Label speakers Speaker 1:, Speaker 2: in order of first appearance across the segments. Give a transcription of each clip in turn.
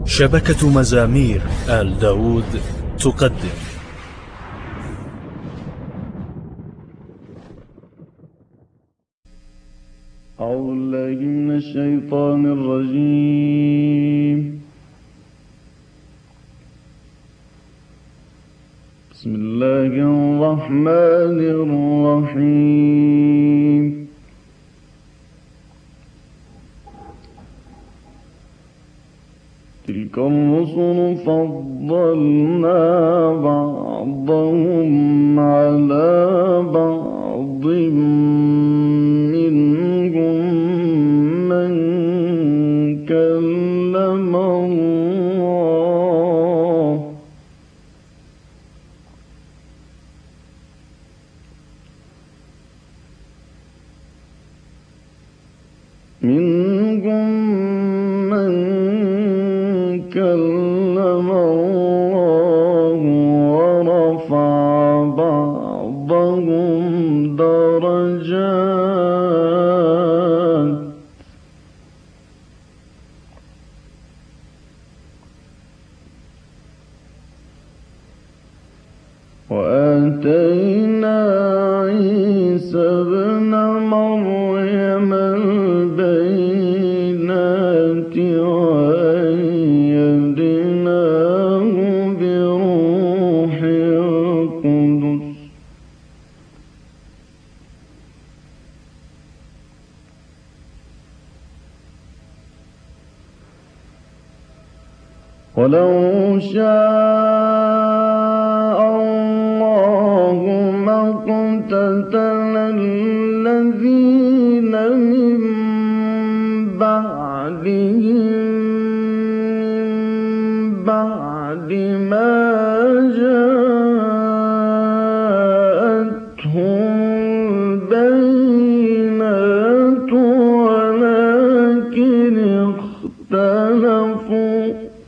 Speaker 1: شبكة مزامير آل داود تقدم.
Speaker 2: أعوذ بالله من الشيطان الرجيم. بسم الله الرحمن الرحيم. تلك الرسل فضلنا بعضهم على بعض، منهم من كلم الله، منهم من كلم الله ورفع بعضهم درجات، وآتينا عيسى ابن مريم البينات وأيدناه بروح القدس، ولو شاء الله ما اقتتل الذين من بعد ما جاءتهم البينات، ولكن اختلفوا،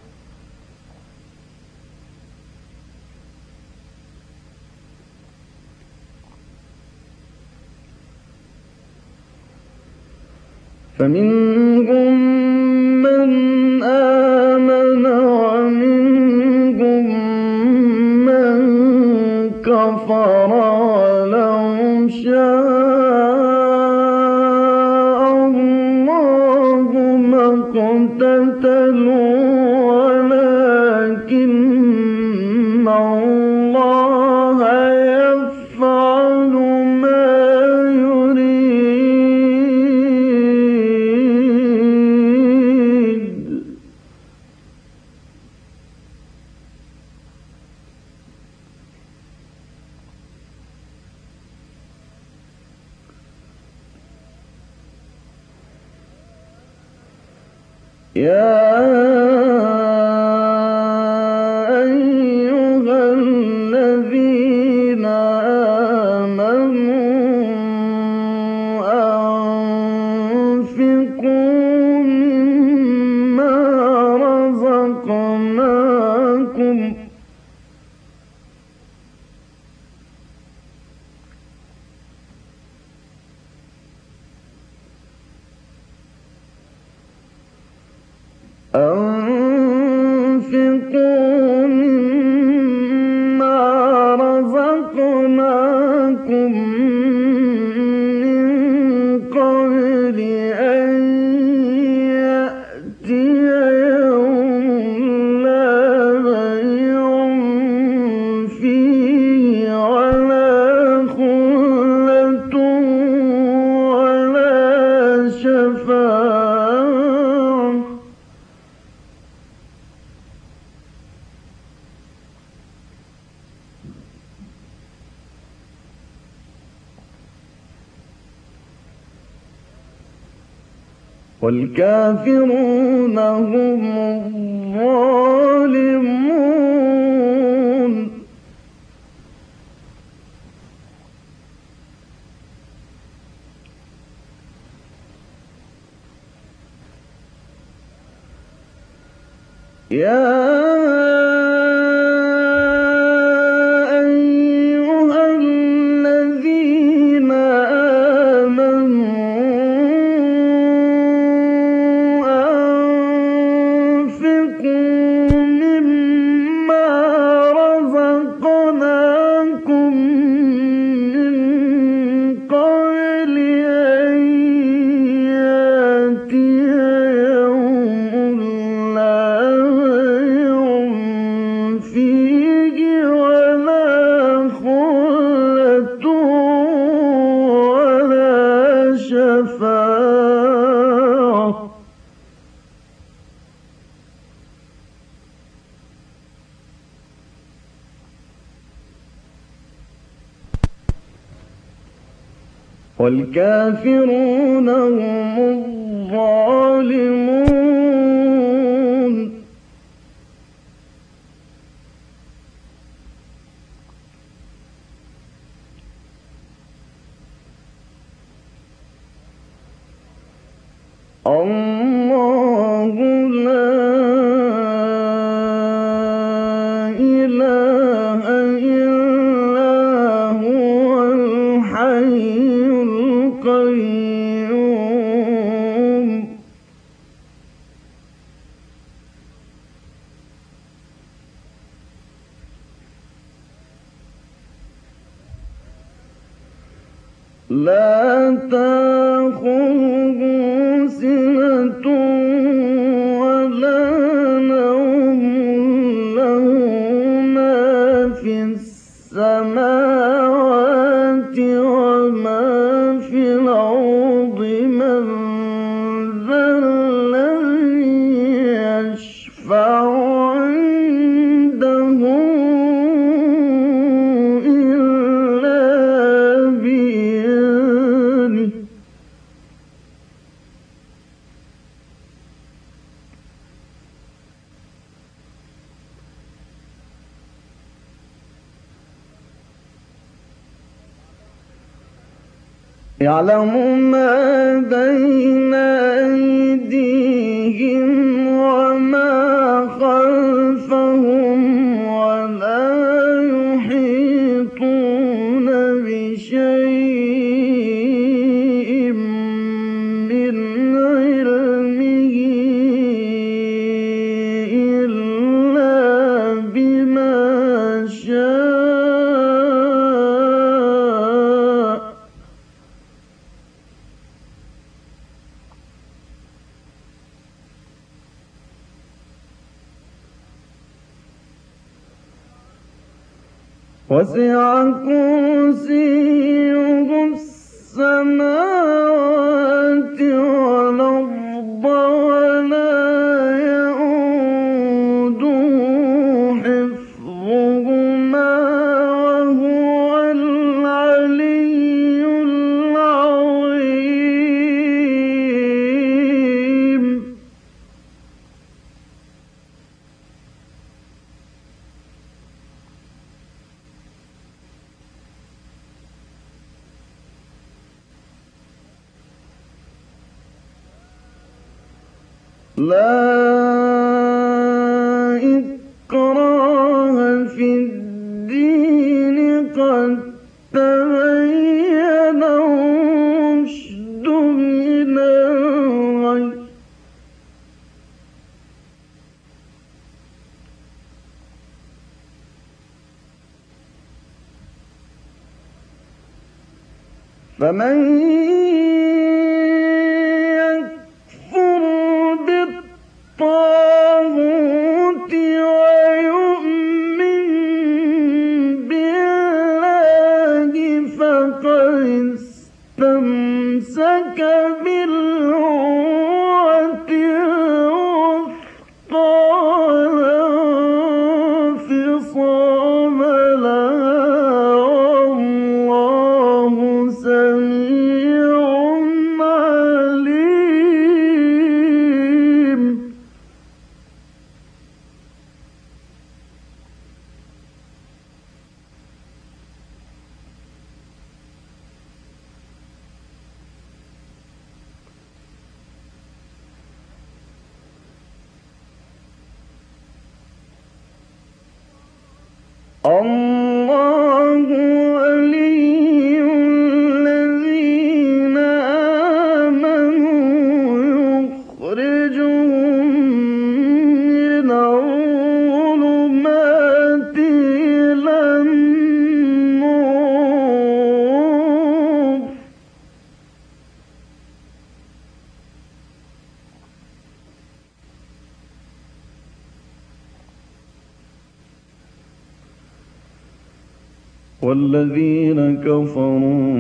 Speaker 2: فمنهم من آمن ومنهم من كفر، ولو شاء الله ما اقتتلوا ولكن الله يفعل ما يريد. يا أيها الذين آمنوا أنفقوا مما رزقناكم من قبل أن يأتي يوم لا بيع فيه ولا خلة ولا شفاعة، والكافرون هم الظالمون. يا أيها الذين آمنوا أنفقوا والكافرون هم الظالمون. الله لا إله إلا هو الحي القيوم. لا تأخذه سنة ولا نوم، له ما في السماوات وما في الأرض. من ذا الذي يشفع عنده إلا بإذنه. يعلم ما بين أيديهم وما خلفهم، ولا يحيطون بشيء من علمه إلا بما شاء. وسع كرسيه السماوات والأرض ولا يئوده حفظهما وهو العلي العظيم. لا إكراه في الدين، قد تبين الرشد من الغي. فمن يكفر بالطاغوت ويؤمن بالله فقد استمسك بالعروة الوثقى لا انفصام لها، والله سميع عليم. الله ولي الذين آمنوا يخرجهم من الظلمات إلى النور. والذين كفروا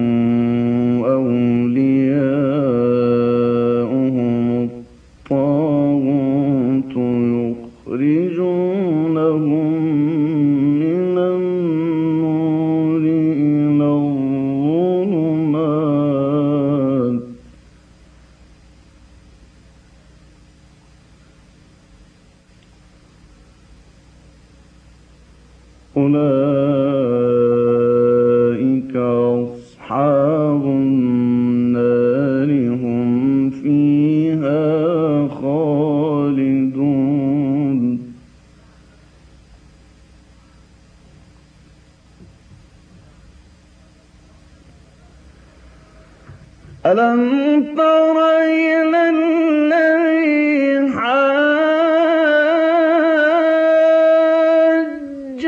Speaker 2: أولياؤهم الطاغوت يخرجونهم من النور إلى الظلمات أولئك أصحاب النار هم فيها خالدون ألم تر إلى الذي حاج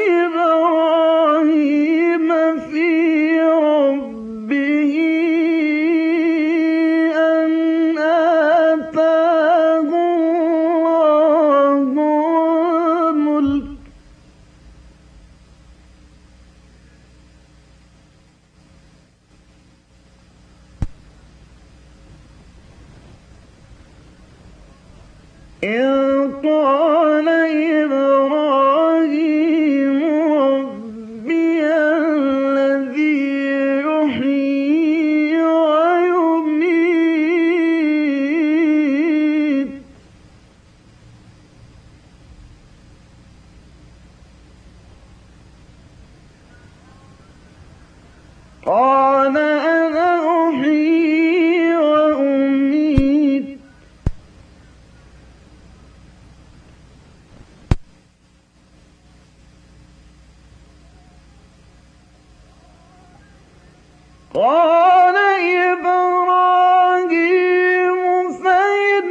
Speaker 2: إبراهيم في ربه أن آتاه الله الملك إذ قال إبراهيم ربي الذي يحيي ويميت قال أنا أحيي وأميت قال إبراهيم فإن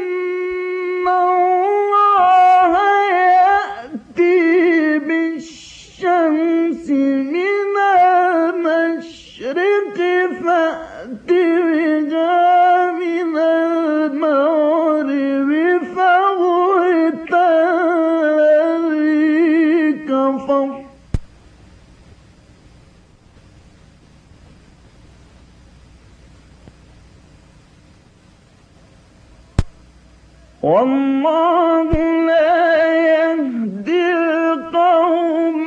Speaker 2: الله يأتي بالشمس من المشرق فأت بها من المغرب فبهت الذي كفر والله لا يهدي القوم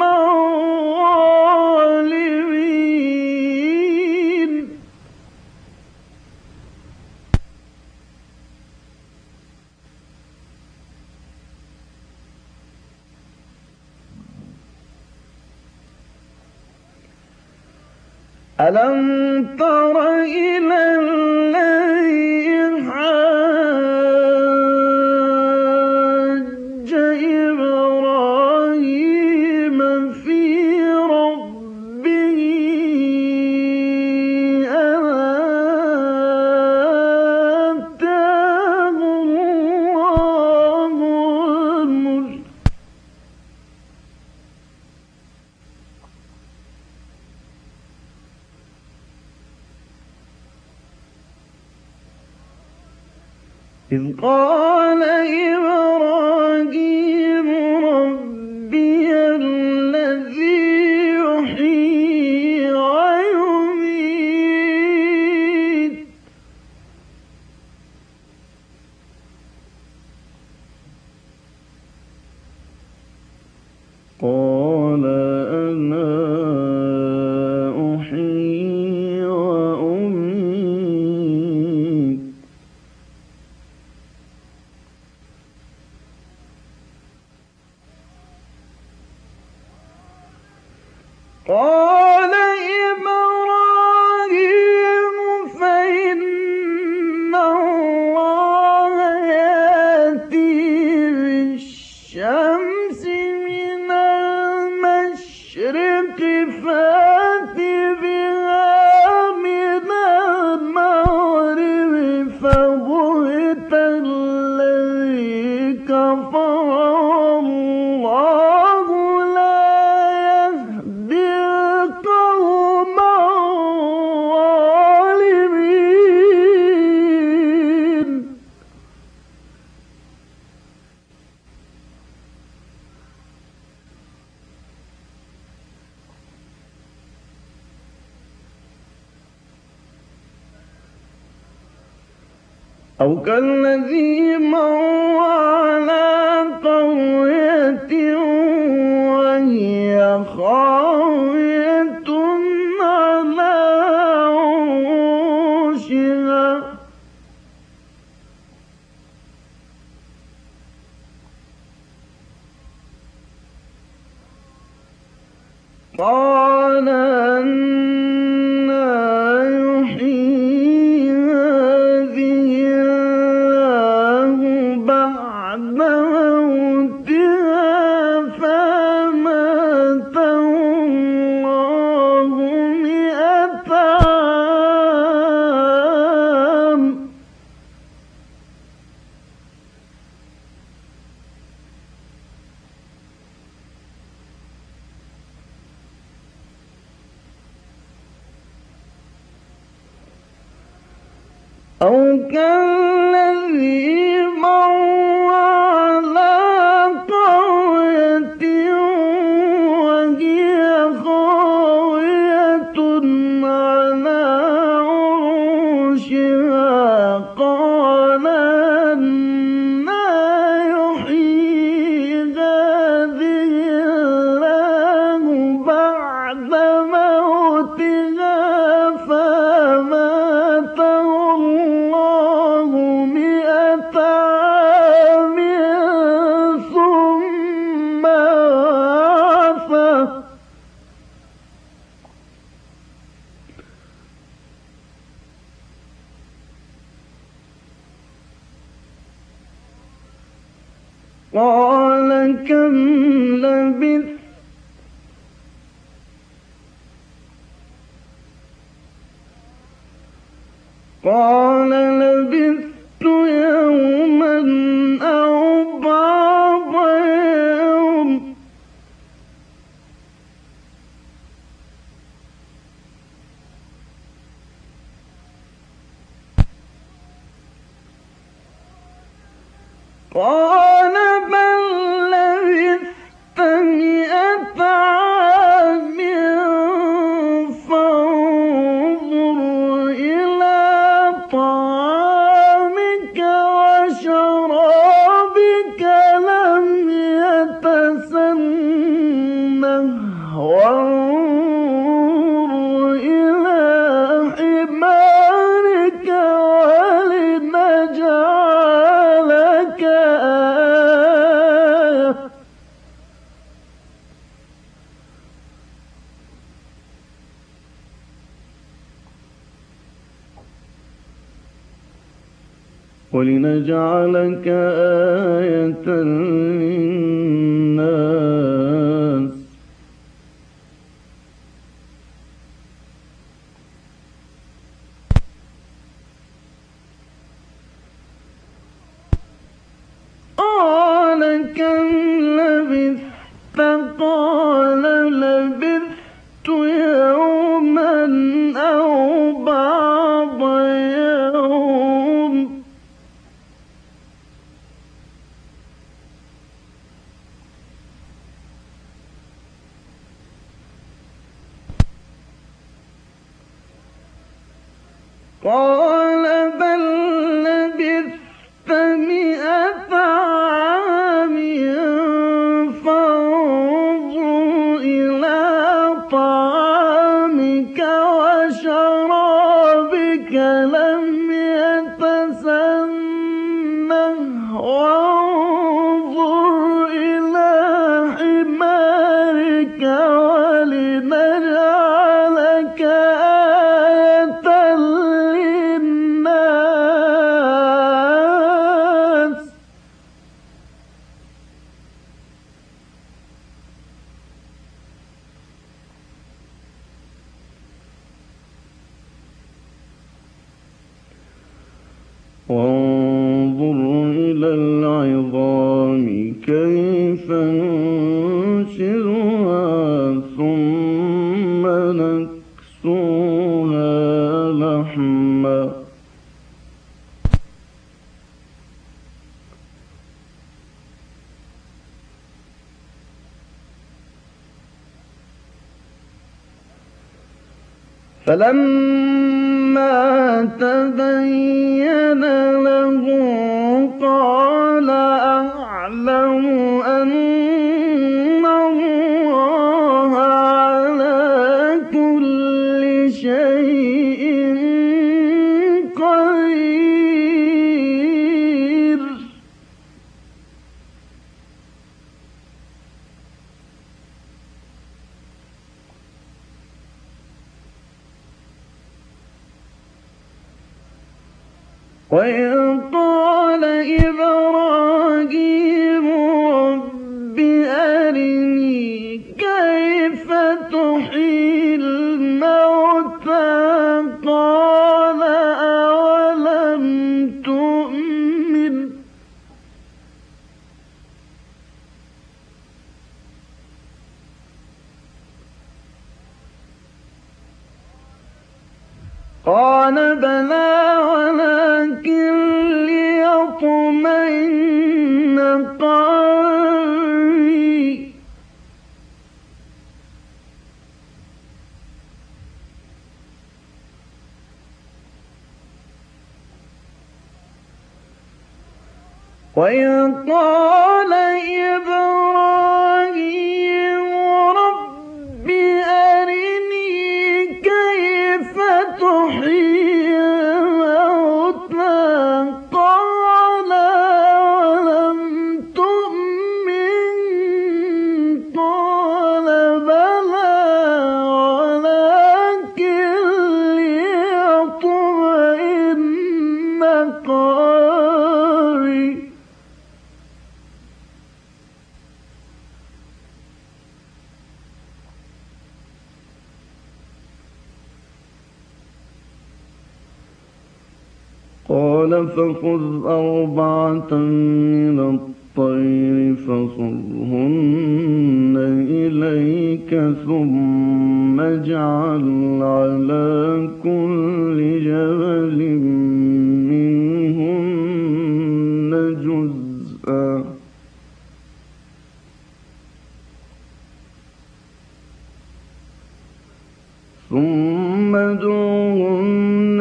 Speaker 2: الظالمين ألم تر إلى الذي حاج إبراهيم في ربه أن آتاه الله الملك إذ قال إبراهيم ربي الذي يحيي ويميت قال أنا أحيي وأميت قال إبراهيم فإن الله يأتي بالشمس من المشرق فأت بها من المغرب فبهت الذي كفر والله لا يهدي القوم الظالمين أو كالذي مر على قرية وهي خاوية على عروشها قال أنى يحيي هذه الله بعد موتها فأماته الله 100 عام. أو كالذي مر على قرية وهي خاوية على عروشها قال أنى يحيي هذه الله بعد موتها فأماته الله 100 عام ثم بعثه. قال كم لبثت؟ قال لبثت يوما أو بعض يوم. قال بل لبثت 100 عام فانظر إلى طعامك وشرابك لم يتسنه وانظر إلى حمارك ولنجعلك آية. ولنجعلك آية للناس. قال كم لبثت؟ قال لبثت يوما أو بعض يوم. قال بل لبثت 100 عام فانظر إلى طعامك وشرابك لم يتسنه وانظر إلى حمارك ولنجعلك آية للناس. وانظر إلى العظام كيف ننشرها ثم نكسوها لحما. فلما تبين له قال أعلم أن الله على كل شيء قدير. وإذ قال إبراهيم رب أرني كيف تحيي الموتى قال أولم تؤمن قال بلى ولكن ليطمئن قلبي وإذ قال إبراهيم رب أرني كيف تحيي الموتى قال أولم تؤمن قال بلى ولكن ليطمئن قلبي قال فخذ أربعة من الطير فصرهن إليك ثم اجعل على كل جبل منهن جزءا ثم ادعهن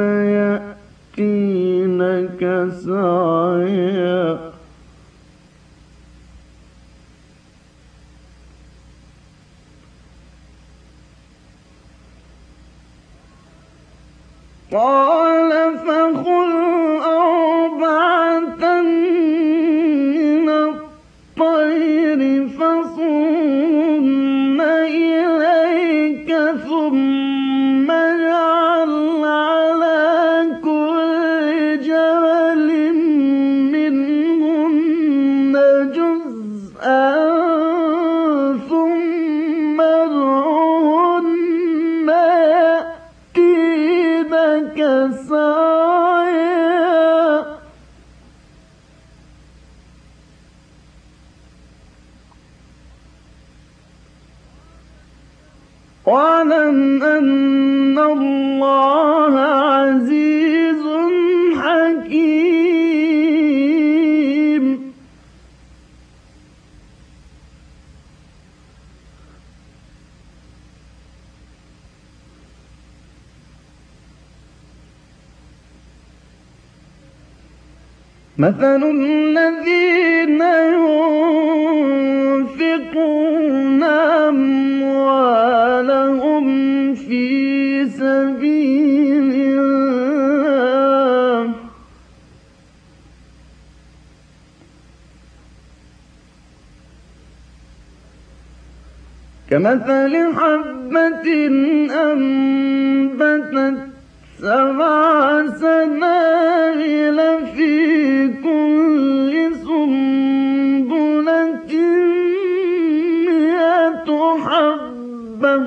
Speaker 2: يأتينك سعيا قال فخذ أربعة من الطير فصرهن إليك ثم اجعل على كل جبل منهن جزءا ثم ادعهن يأتينك سعيا واعلم أن الله عزيز حكيم مثل الذين ينفقون أموالهم في سبيل الله كمثل حبة أنبتت 7 سنابل في كل سنبلة 100 حبة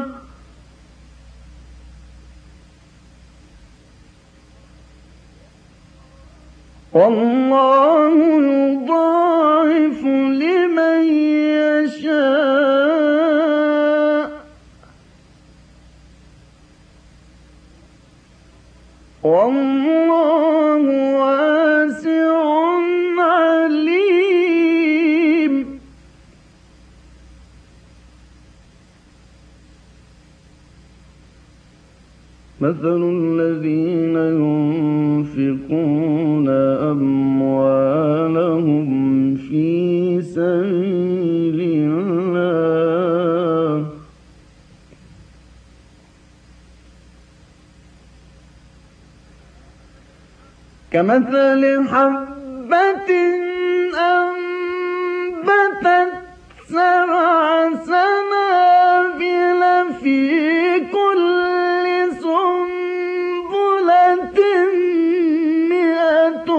Speaker 2: والله يضاعف لمن يشاء والله واسع عليم مثل الذين ينفقون أموالهم في سبيل الله كمثل حبة أنبتت 7 سنابل في كل سنبلة 100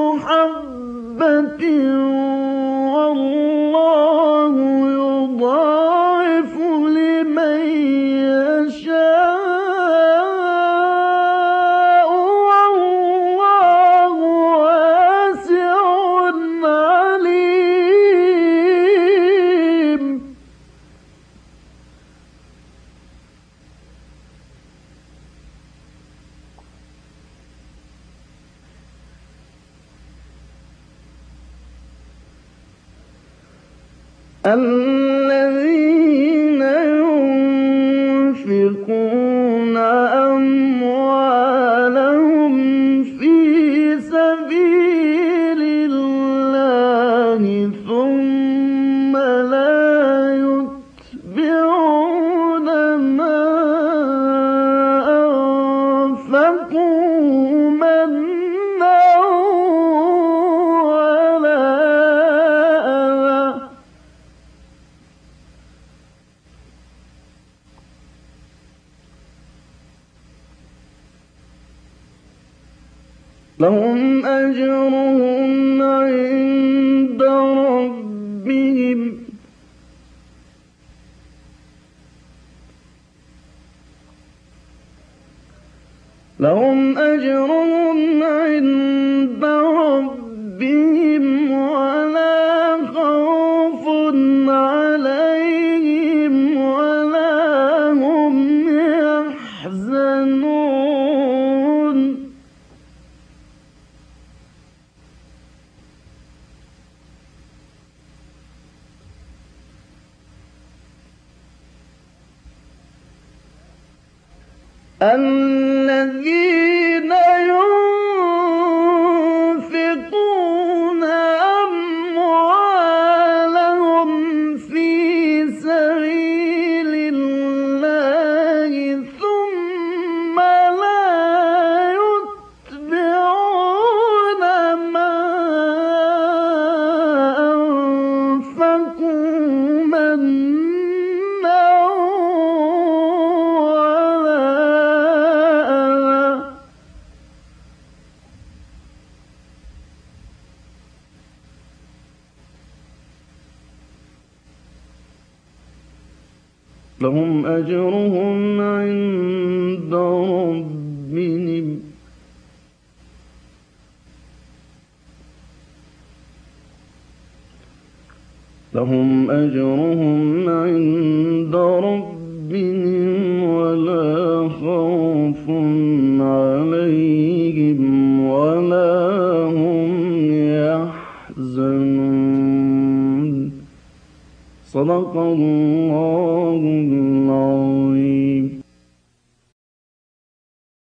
Speaker 2: الذين ينفقون أموالهم في سبيل الله ثم لا يتبعون ما أنفقوا منا ولا أذى لهم أجرهم عند ربهم لهم أجرهم عند ربهم ولا خوف عليهم ولا هم يحزنون الذين ينفقون أموالهم في سبيل الله ثم لا يتبعون ما أنفقوا منا لهم أجرهم عند ربهم لهم أجرهم عند ربهم ولا خوف عليهم ولا هم يحزنون صدق الله